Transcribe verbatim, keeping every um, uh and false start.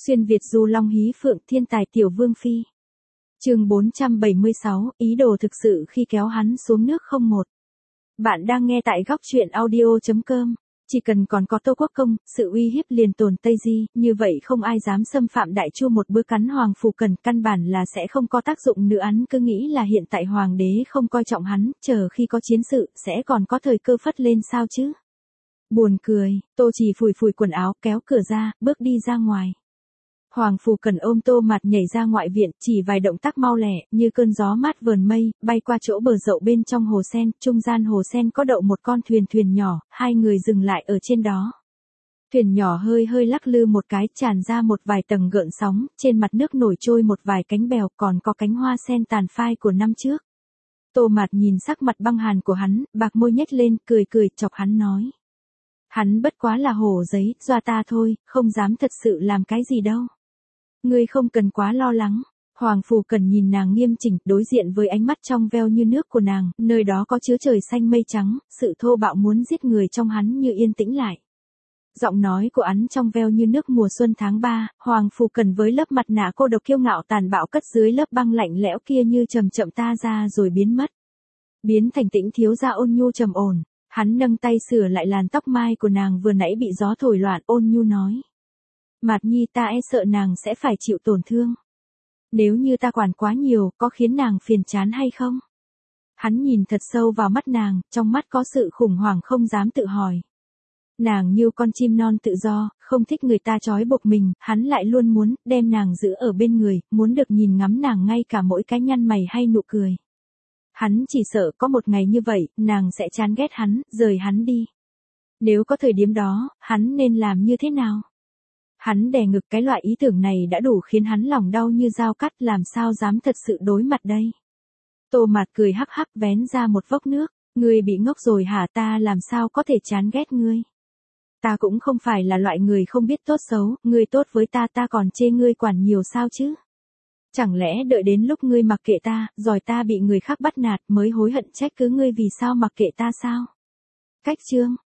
Xuyên Việt du long hí phượng thiên tài tiểu vương phi. Chương bốn trăm bảy mươi sáu, ý đồ thực sự khi kéo hắn xuống nước không một. Bạn đang nghe tại góc truyện audio chấm com. Chỉ cần còn có Tô Quốc Công, sự uy hiếp liền tồn Tây Di, như vậy không ai dám xâm phạm Đại Chu một bữa cắn Hoàng Phủ Cần, căn bản là sẽ không có tác dụng nữa. Hắn cứ nghĩ là hiện tại Hoàng đế không coi trọng hắn, chờ khi có chiến sự, sẽ còn có thời cơ phất lên sao chứ. Buồn cười, Tô Chỉ phủi phủi quần áo, kéo cửa ra, bước đi ra ngoài. Hoàng Phủ Cần ôm Tô Mạt nhảy ra ngoại viện, chỉ vài động tác mau lẹ, như cơn gió mát vờn mây, bay qua chỗ bờ dậu bên trong hồ sen, trung gian hồ sen có đậu một con thuyền thuyền nhỏ, hai người dừng lại ở trên đó. Thuyền nhỏ hơi hơi lắc lư một cái, tràn ra một vài tầng gợn sóng, trên mặt nước nổi trôi một vài cánh bèo, còn có cánh hoa sen tàn phai của năm trước. Tô Mạt nhìn sắc mặt băng hàn của hắn, bạc môi nhếch lên, cười cười, chọc hắn nói. Hắn bất quá là hổ giấy, doa ta thôi, không dám thật sự làm cái gì đâu. Ngươi không cần quá lo lắng. Hoàng Phủ Cần nhìn nàng nghiêm chỉnh, đối diện với ánh mắt trong veo như nước của nàng, nơi đó có chứa trời xanh mây trắng, sự thô bạo muốn giết người trong hắn như yên tĩnh lại. Giọng nói của hắn trong veo như nước mùa xuân tháng ba, Hoàng Phủ Cần với lớp mặt nạ cô độc kiêu ngạo tàn bạo cất dưới lớp băng lạnh lẽo kia như chậm chậm ta ra rồi biến mất. Biến thành tĩnh thiếu gia ôn nhu trầm ổn, hắn nâng tay sửa lại làn tóc mai của nàng vừa nãy bị gió thổi loạn, ôn nhu nói. Mạt Nhi, ta e sợ nàng sẽ phải chịu tổn thương. Nếu như ta quản quá nhiều, có khiến nàng phiền chán hay không? Hắn nhìn thật sâu vào mắt nàng, trong mắt có sự khủng hoảng không dám tự hỏi. Nàng như con chim non tự do, không thích người ta trói buộc mình, hắn lại luôn muốn đem nàng giữ ở bên người, muốn được nhìn ngắm nàng ngay cả mỗi cái nhăn mày hay nụ cười. Hắn chỉ sợ có một ngày như vậy, nàng sẽ chán ghét hắn, rời hắn đi. Nếu có thời điểm đó, hắn nên làm như thế nào? Hắn đè ngực, cái loại ý tưởng này đã đủ khiến hắn lòng đau như dao cắt, làm sao dám thật sự đối mặt đây. Tô Mạt cười hắc hắc vén ra một vốc nước, ngươi bị ngốc rồi hả, ta làm sao có thể chán ghét ngươi. Ta cũng không phải là loại người không biết tốt xấu, ngươi tốt với ta ta còn chê ngươi quản nhiều sao chứ. Chẳng lẽ đợi đến lúc ngươi mặc kệ ta, rồi ta bị người khác bắt nạt mới hối hận trách cứ ngươi vì sao mặc kệ ta sao. Cách chương.